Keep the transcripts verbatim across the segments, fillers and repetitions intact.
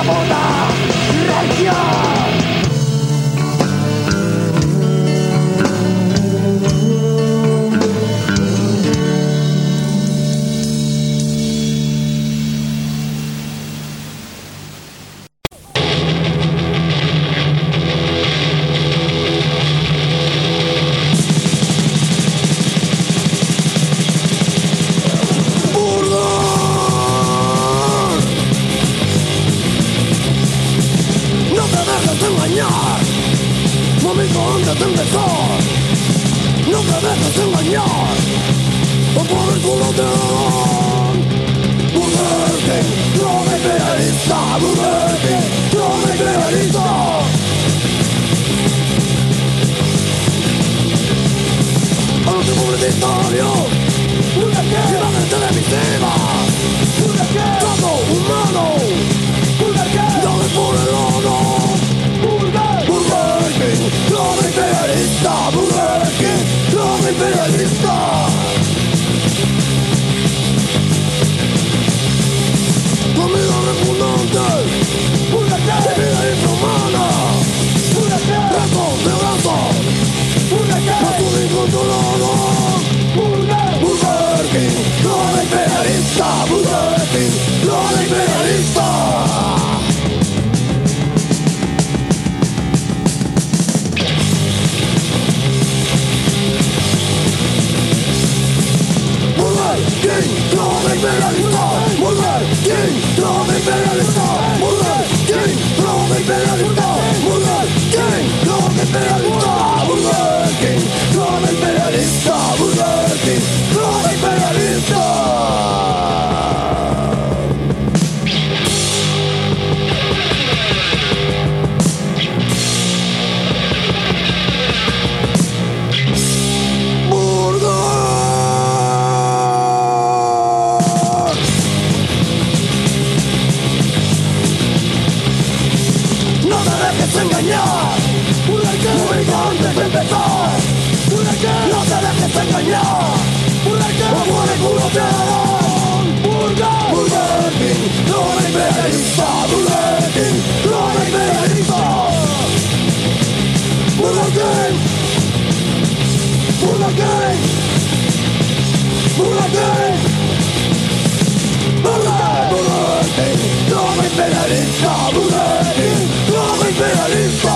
puta región. No te dejes engañar por el culo de Burger King, no me imperialista. Burger King, no me imperialista. A los publicitarios, imágenes televisivas, trato humano, dame por el oro. Burger King, no me imperialista. Burger King, no me imperialista. Comida repugnante, bebida infrahumana, brazos de brazos, basura incontrolada. Burger King, no me imperialista. Burger King, no me imperialista. King, no me imperialista. Burger King, no me imperialista. Burger King, no me imperialista. Burger King, no me imperialista. Burger King, no me imperialista. Burger King, no me imperialista. Engañar, muy antes de empezar. No te dejes engañar, como el culo te darán. Burger King, no me imperialista. Burger King, no me imperialista. Burger King, Burger King, Burger King, Burger King, no me imperialista. Burger King, no me imperialista.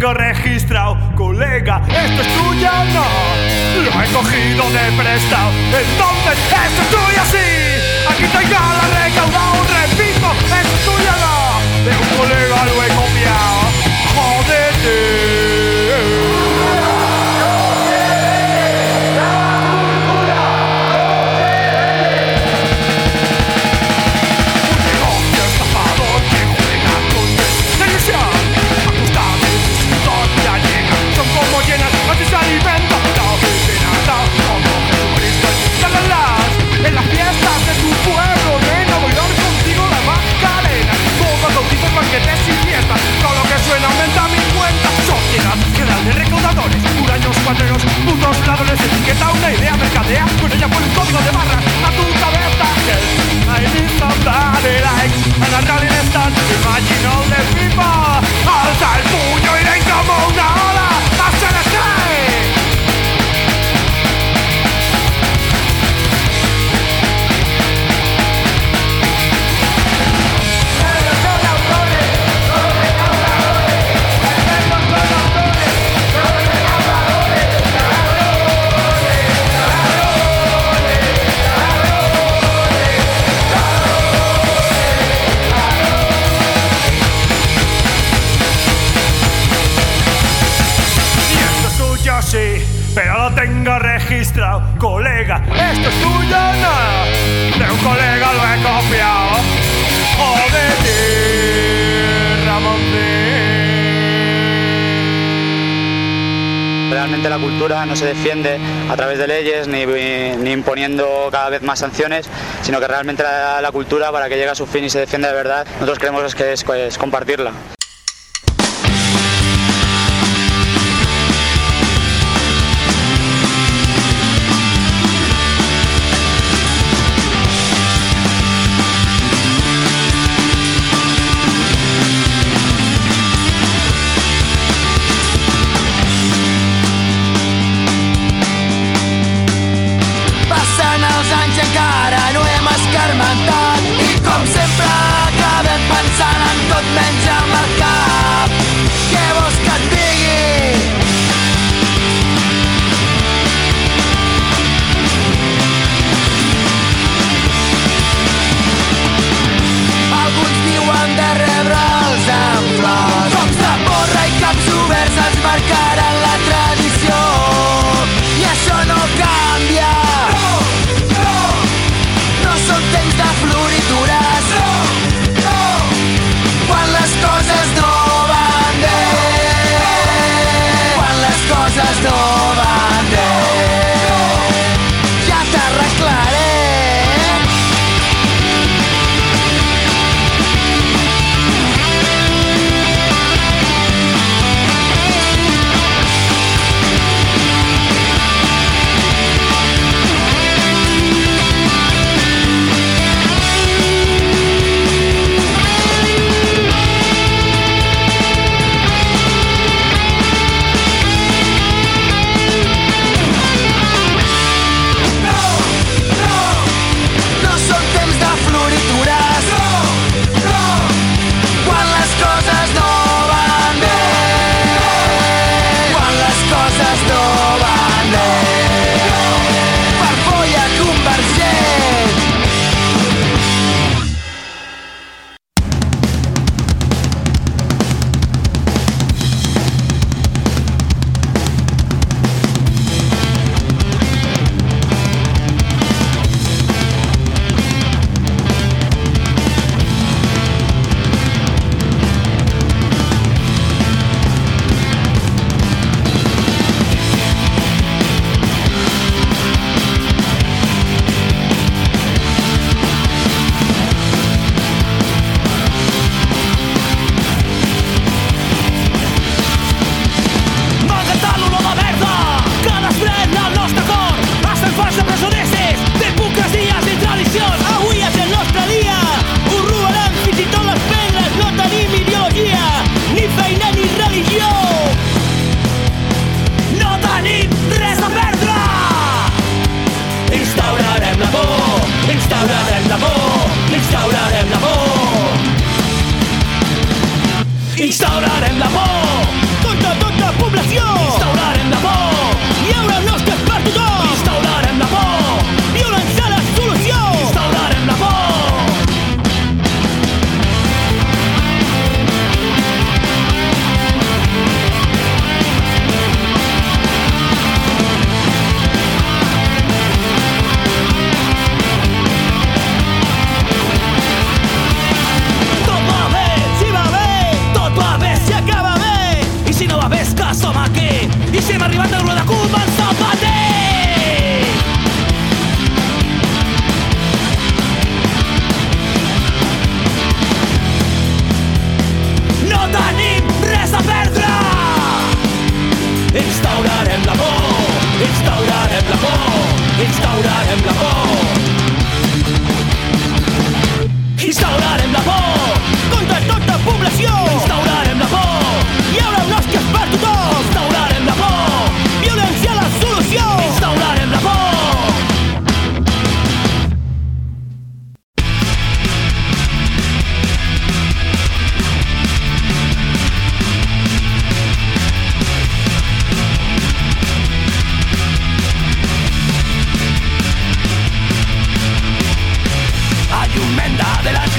tengo registrado, colega, esto es tuyo o no. Lo he cogido de prestado, entonces esto es tuyo sí. Aquí tengo la recaudado, repito, esto es tuyo no. De un colega lo he copiado, jódete. En las fiestas de tu pueblo, nena, bailar contigo la Macarena. Todo cautivo, banquetes y fiestas. Todo lo que suena aumenta mi cuenta. Sociedad general de recaudadores, huraños, cuadreros, putos ladrones. Etiqueta una idea, mercadea con ella por un código de barras a tu cabeza. I need somebody like and a rolling stand. Imagine all the people. Alza el puño y ven como una ola. ¡Hasta la calle! Sí, pero lo tengo registrado, colega, esto es tuyo o no. De un colega lo he copiado. Jódete, Ramón. Realmente la cultura no se defiende a través de leyes ni, ni imponiendo cada vez más sanciones, sino que realmente la, la cultura, para que llegue a su fin y se defienda de verdad, nosotros creemos que es, es compartirla. Encara no hem escarmentat i com sempre acabem pensant en tot menys en el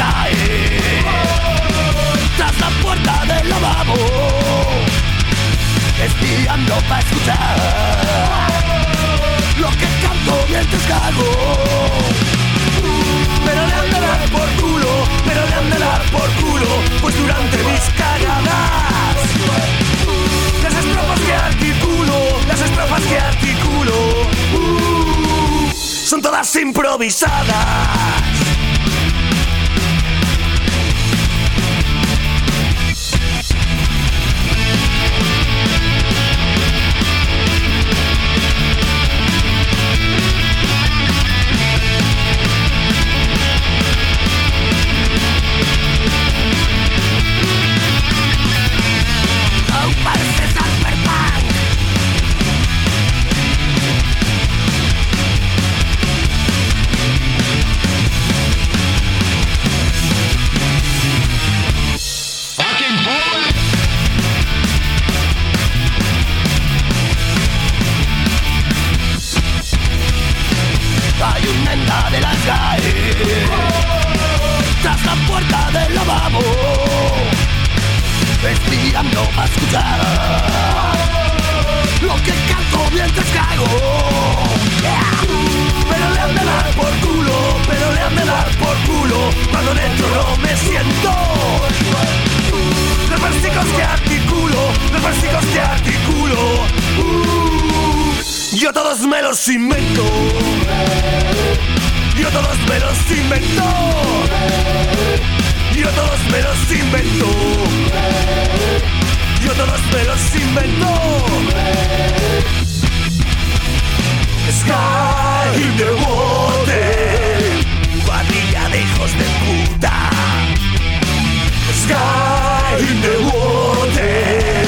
cae tras la puerta del lavabo, espiando para escuchar lo que canto mientras cago. Pero le han de dar por culo, pero le han de dar por culo, pues durante mis cagadas las estrofas que articulo, las estrofas que articulo uh, son todas improvisadas. Hay un nenda de las cae tras la puerta del lavabo, espiando a escuchar lo que canto mientras cago. Yeah. Pero le han de dar por culo, pero le han de dar por culo, cuando dentro no me siento. Los versículos que articulo, los versículos que articulo uh, yo todos me los invento. Yo todos me los invento. Yo todos me los invento. Yo todos me los invento. Sky in the water, cuadrilla de hijos de puta. Sky in the water.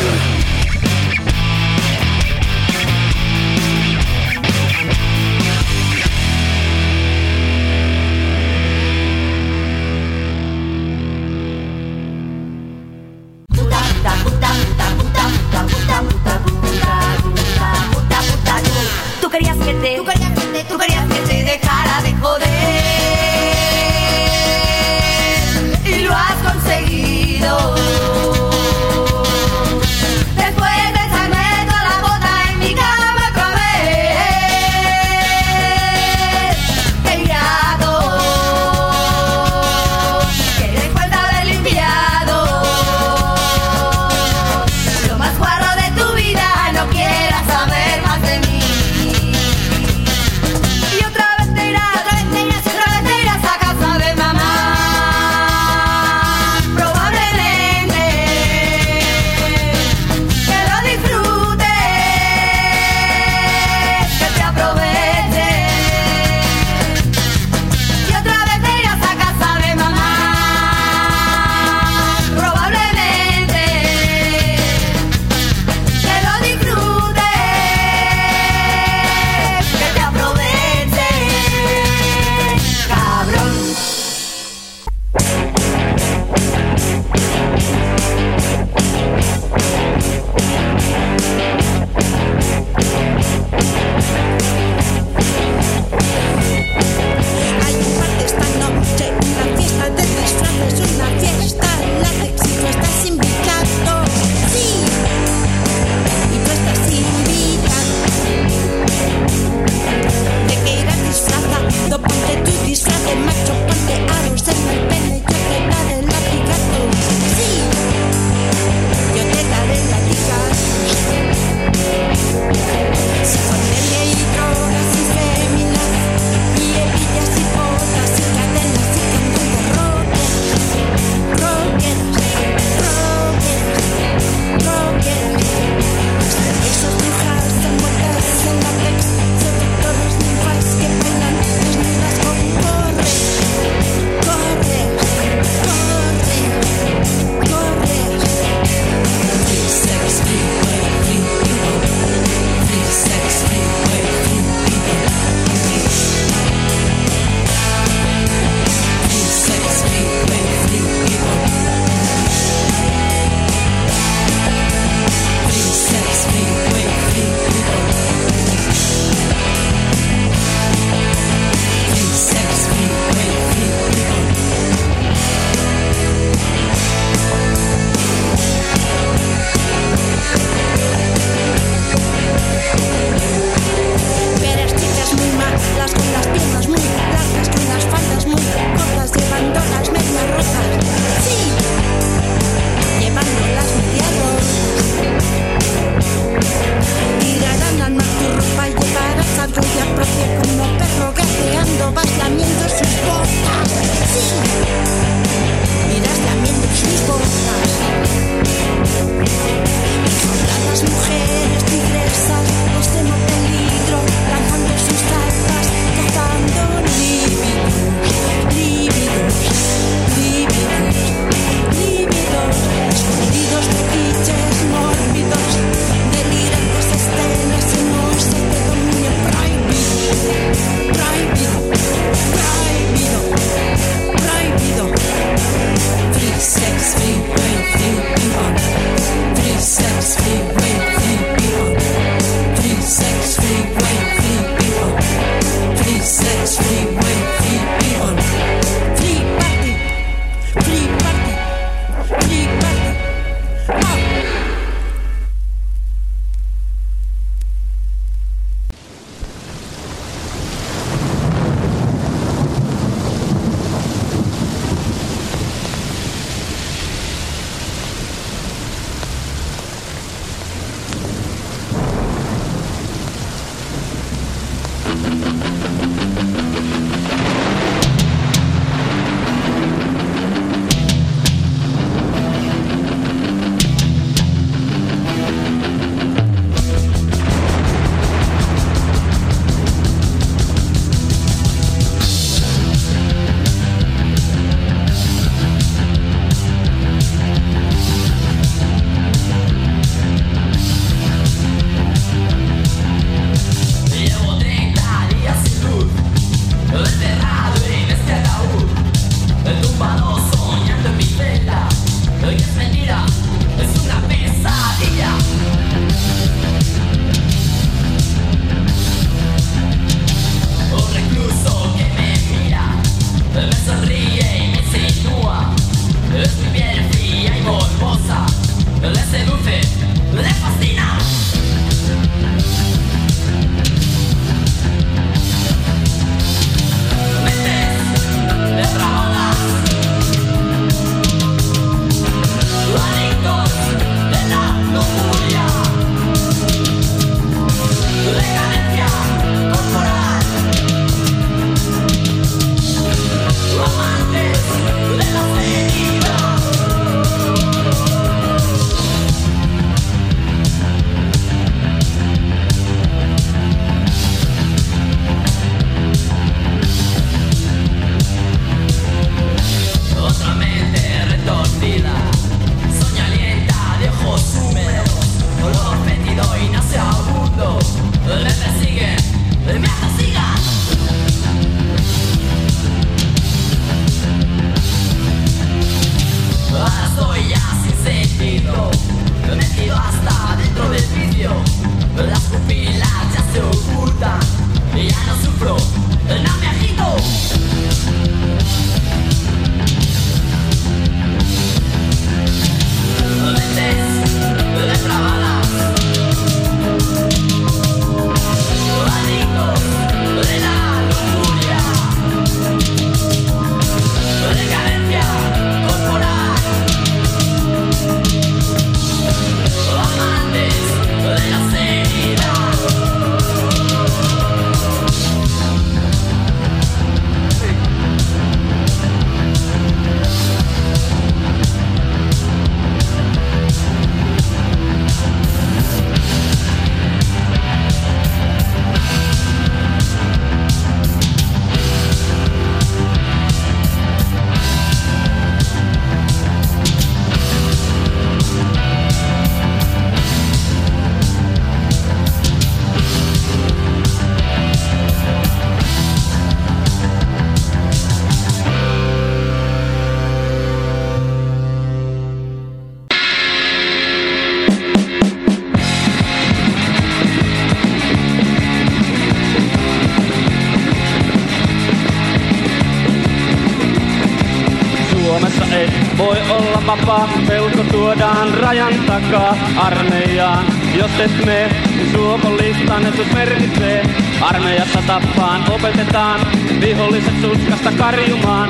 voi olla vapaa, pelko tuodaan rajan takaa armeijaan. Jos et mene, niin suomolistan et sut merkitsee. Armeijassa tappaan, opetetaan viholliset suskasta karjumaan.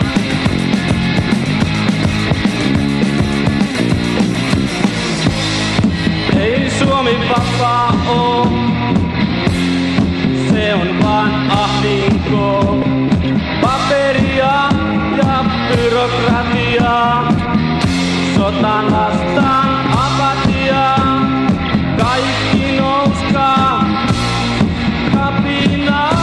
Ei Suomi vapaa oo, se on vaan ahdinko. Paperia ja byrokratiaa, sotaan vastaan apatiaa. Kaikki nouskaa kapinaan.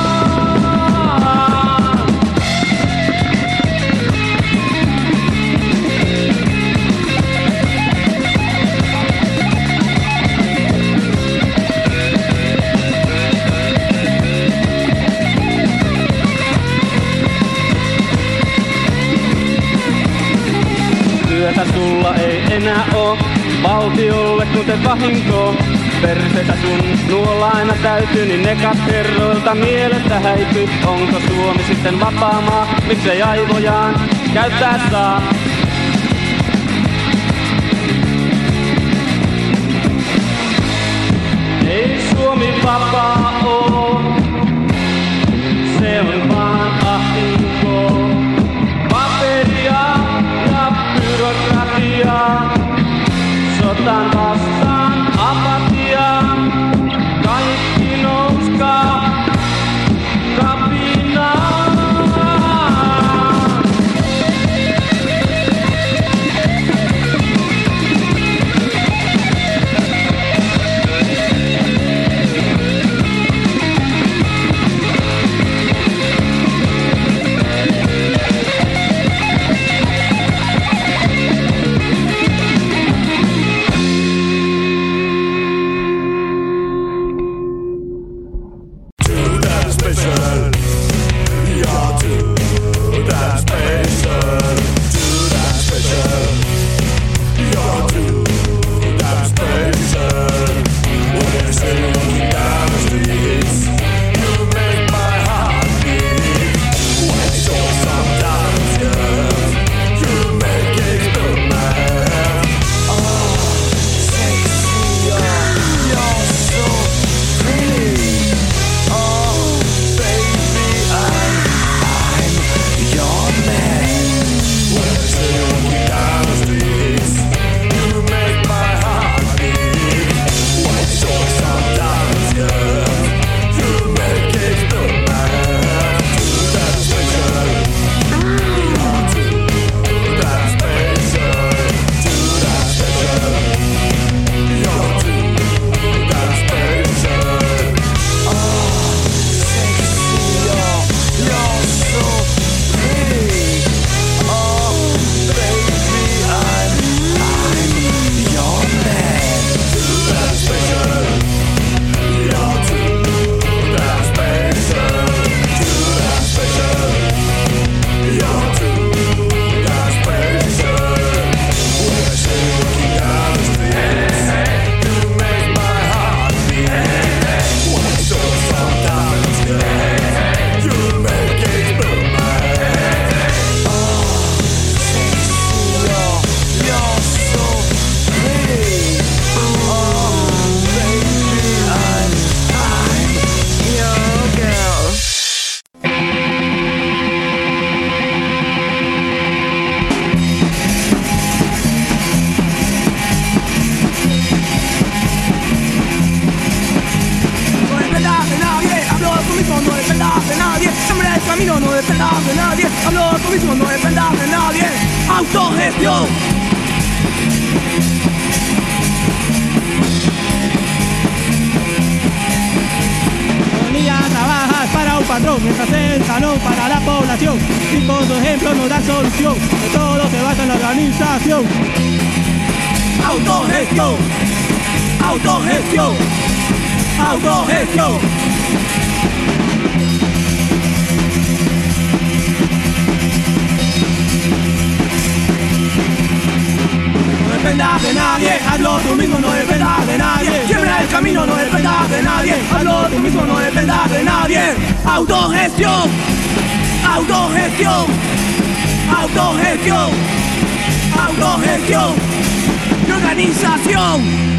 Työtä sulla ei enää oo, valtiolle kuten vahinko. Persetä sun nuolla aina täytyy, niin nekat herroilta mielestä häipy. Onko Suomi sitten vapaa maa, miksei aivojaan käyttää saa? Ei Suomi vapaa oo, se on vaan ahdinko. Paperia ja byrokratiaa, sotaan vastaan apatiaa. Kaikki nouskaa kapinaan. Autogestión. Economía trabaja para un patrón, mientras el salón para la población. Y con su ejemplo nos da solución, de todo se basa en la organización. Autogestión. Autogestión. Autogestión. No dependas de nadie, hazlo tú mismo, no dependas de nadie. Quiebra el camino, no dependas de nadie. Hazlo tú mismo, no dependas de nadie. Autogestión. Autogestión. Autogestión. autogestión y organización.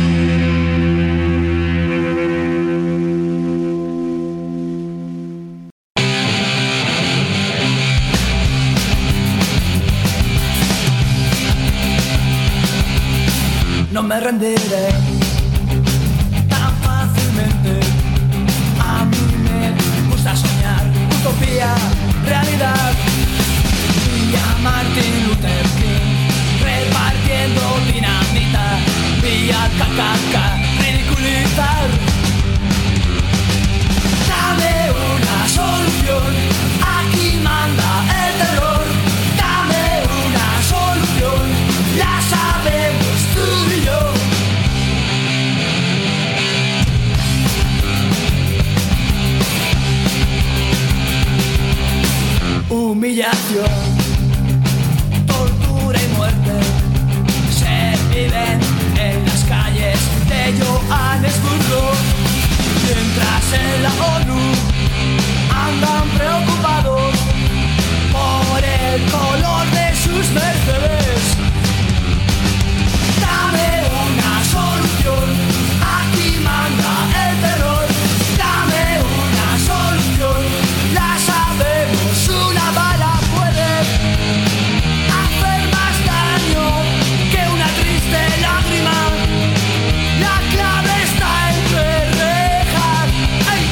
No me rendiré tan fácilmente. A mí me gusta soñar utopía, realidad. Y a Martin Luther King repartiendo dinamita. Y a K K K ridiculizar. Dame una solución, aquí manda el terror. Dame una solución, la sabemos tú y yo. Humillación, tortura y muerte se viven en las calles de Johannesburgo, mientras en la ONU andan preocupados por el color de sus Mercedes. Dame una solución, aquí manda el terror. Dame una solución, la sabemos, una bala puede hacer más daño que una triste lágrima. La clave está entre rejas. ¡Ay!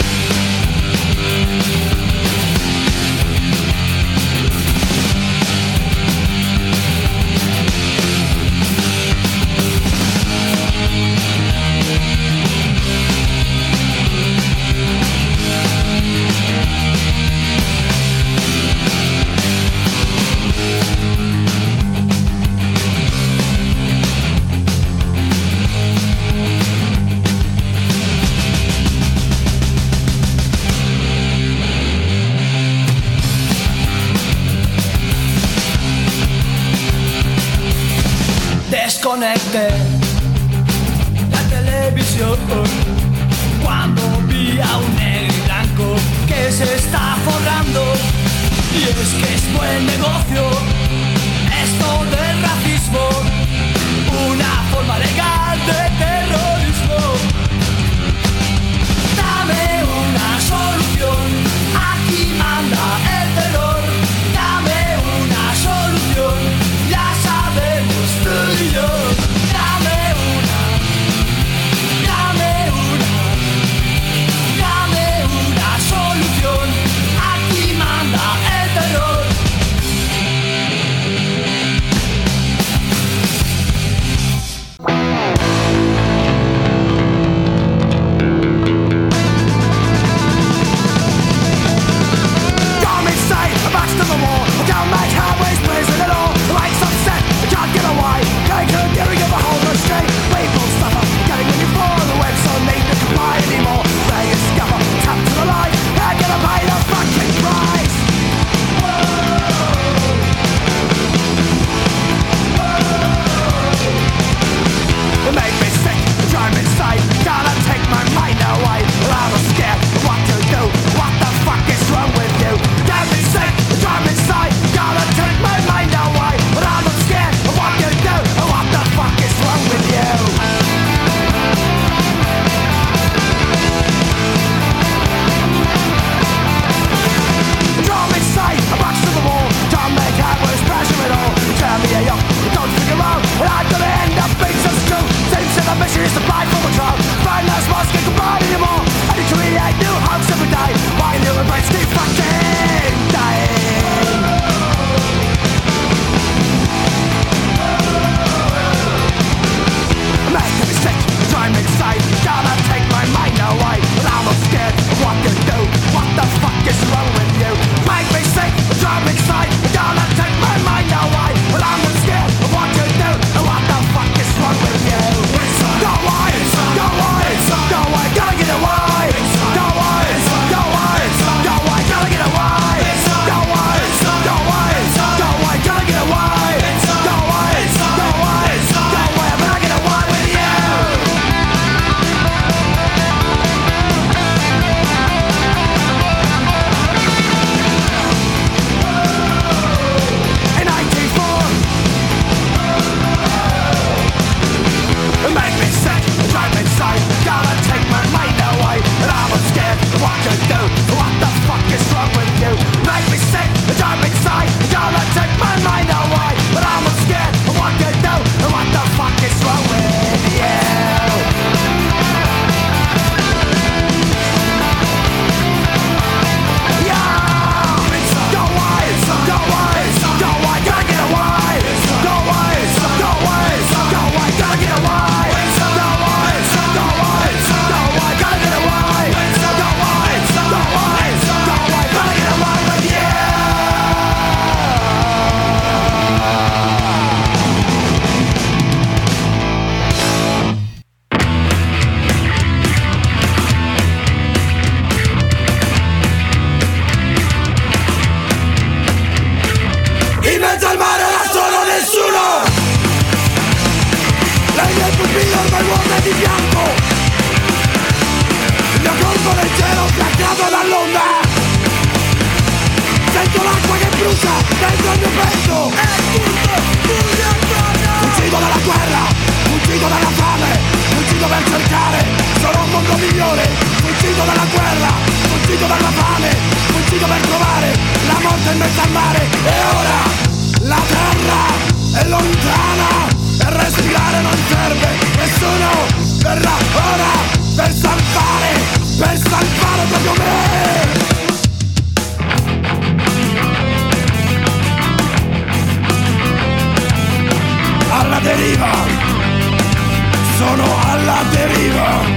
Desconecté la televisión cuando vi a un negro y blanco que se está forrando. Y es que es buen negocio esto del racismo, una forma legal de terrorismo. Dame una solución, aquí manda el terror. Dame una solución, la sabemos tú y yo. Dame una, dame una, dame una solución, aquí manda el terror. In mezzo al mare non sono nessuno. Lei nel pupillo ormai vuole di bianco. Il mio corpo nel cielo fiaccato dall'onda. Sento l'acqua che brucia dentro il mio petto. È tutto buio ancora. Fuggito dalla guerra, fuggito dalla fame, fuggito per cercare solo un mondo migliore. Fuggito dalla guerra, fuggito dalla fame, fuggito per trovare la morte in mezzo al mare. E ora la terra è lontana e respirare non serve. Nessuno verrà ora per salvare, per salvare proprio me. Alla deriva, sono alla deriva.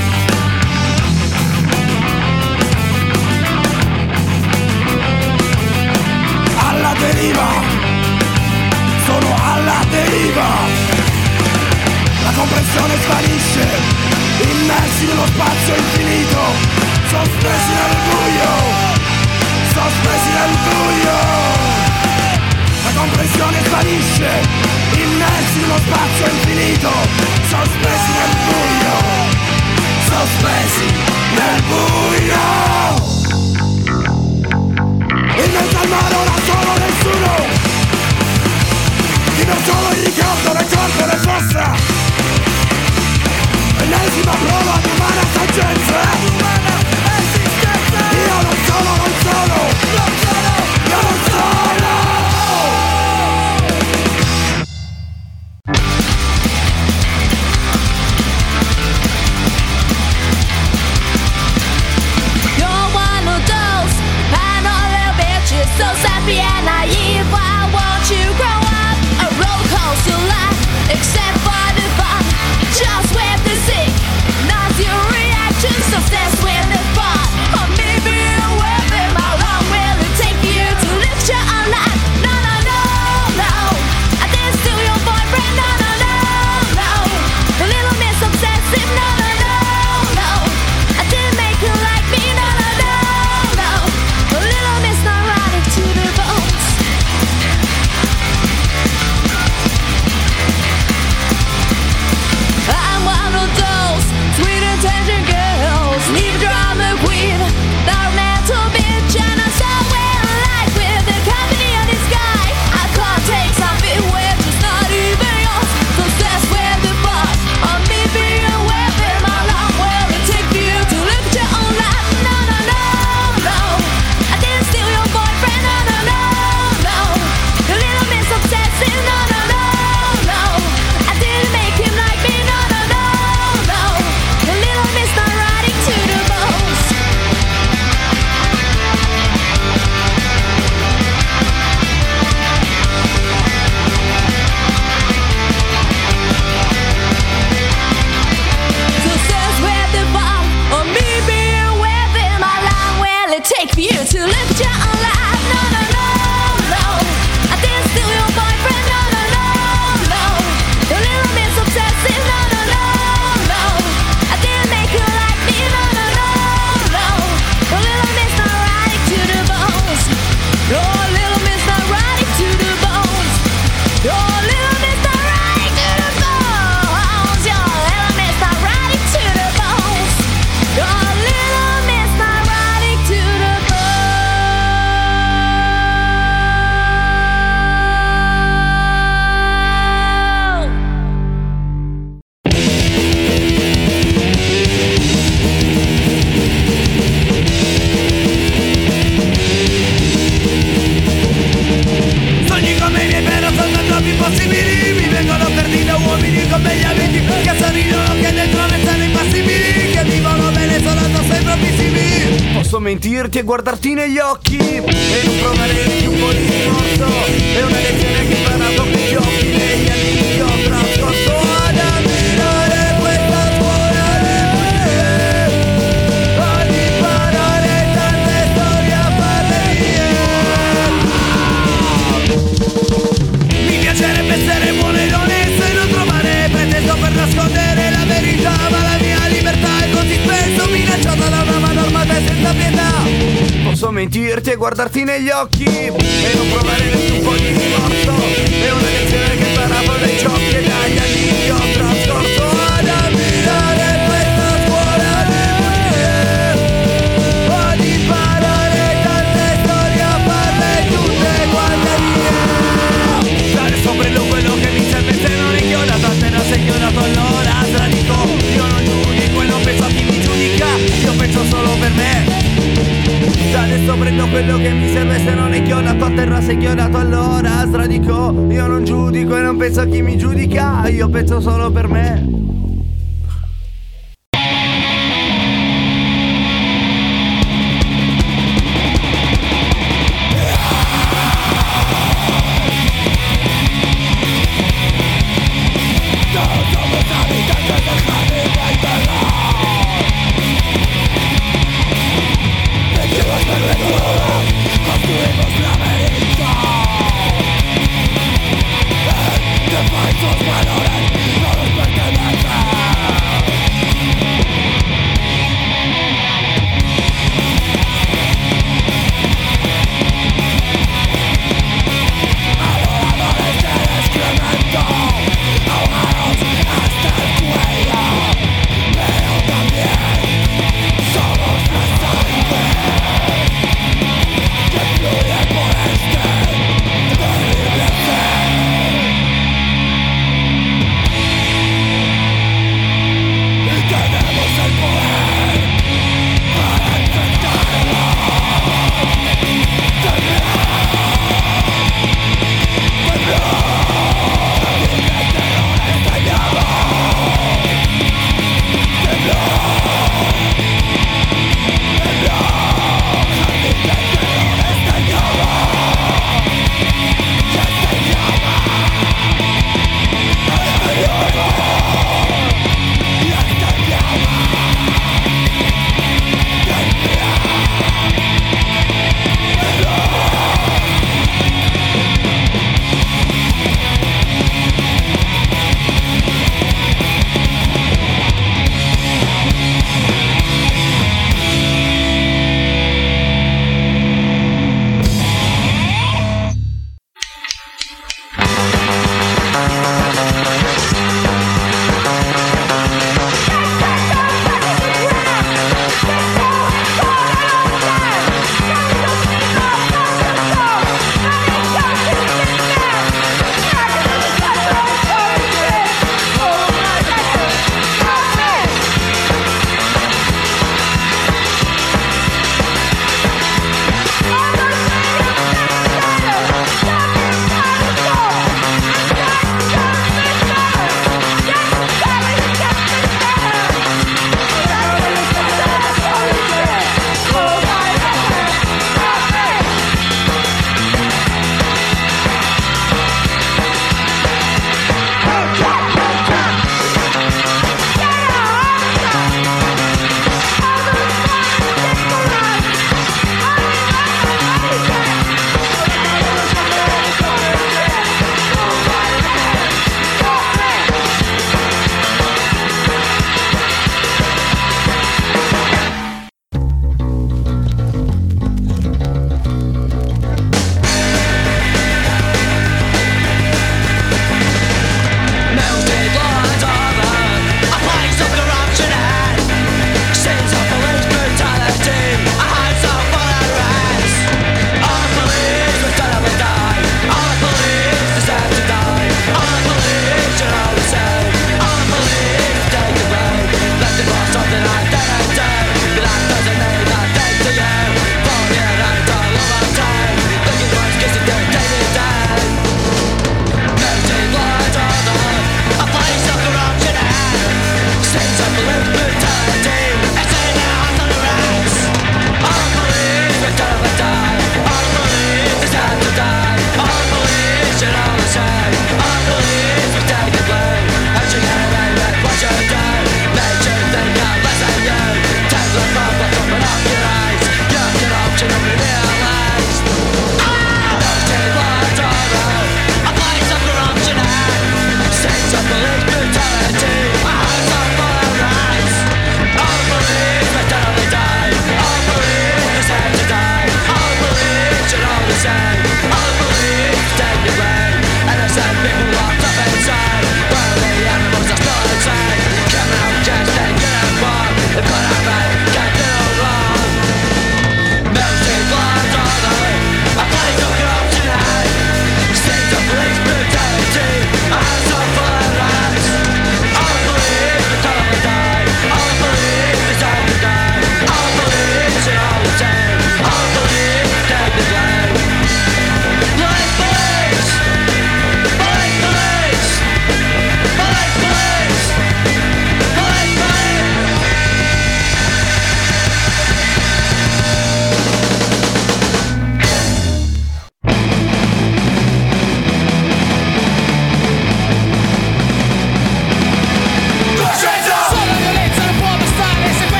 Alla deriva, sono alla deriva. La compressione svanisce, immersi nello spazio infinito, sospesi nel buio, sospesi nel buio. La compressione svanisce, immersi nello spazio infinito, sospesi nel buio, sospesi nel buio. In mezzo al mare ora sono nessuno. Vivo solo il ricordo del corpo e del fossa. Ennesima prova di umana saggezza. Io non sono, non sono, non sono, io non sono. You're one of those paranoid little bitches, so sappy and naive. Why won't you grow up? A roller coaster life, except for the fun. Just with the sick, not your reactions, obsessed with the fun. Or maybe you're weapon, how long will it take you to lift your own life? No, no, no, no, I didn't steal your boyfriend. No, no, no, no, a little miss obsessive. No, no, no, no, I didn't make you like me. No, no, no, no, a little miss neurotic to the bones. I'm one of those sweet attention girls, leave drama queen, not mental bitch, and I'm somewhere alive with the company of this guy. I can't take something which is not even yours, so that's where the bar on me being a weapon. How long will it take you to look at your own life? No, no, no, no, I didn't steal your boyfriend. No, no, no, no, a little miss obsessive. No, no, no, no, I didn't make him like me. No, no, no, no, a little miss neurotic to the bones. So says where the bar on me being a weapon. How long will it take for you to lift your own life? No, no, no, no, I didn't steal your boyfriend. No, no, no, no, a little miss obsessive. No, no, no, no, I didn't make you like me. No, no, no, no, a little miss neurotic to the bones. You're a little miss neurotic to the bones. You're a little miss neurotic to the bones. You're a little miss neurotic to the bones. You're a little miss neurotic to the Sogni come i miei però sono troppo impossibili. Mi vengono perdi da uomini come gli amici che sorridono, che dentro restano impassibili, che vivono bene solo addosso ai propri. Posso mentirti e guardarti negli occhi e non provare più un po' di rimorso. È una lezione che ho imparato con gli occhi negli anni che ho trascorso ad ammirare questa scuola di me, ad imparare tante storie a farle mie. Mi piacerebbe essere buono ed onesto e non trovare preteso per nascondere la verità, ma la mia libertà è così spesso minacciata da una mano armata e senza pietà. Posso mentirti e guardarti negli occhi e non provare nessun po' di sei chiodato allora sradico. Io non giudico e non penso a chi mi giudica, io penso solo per me.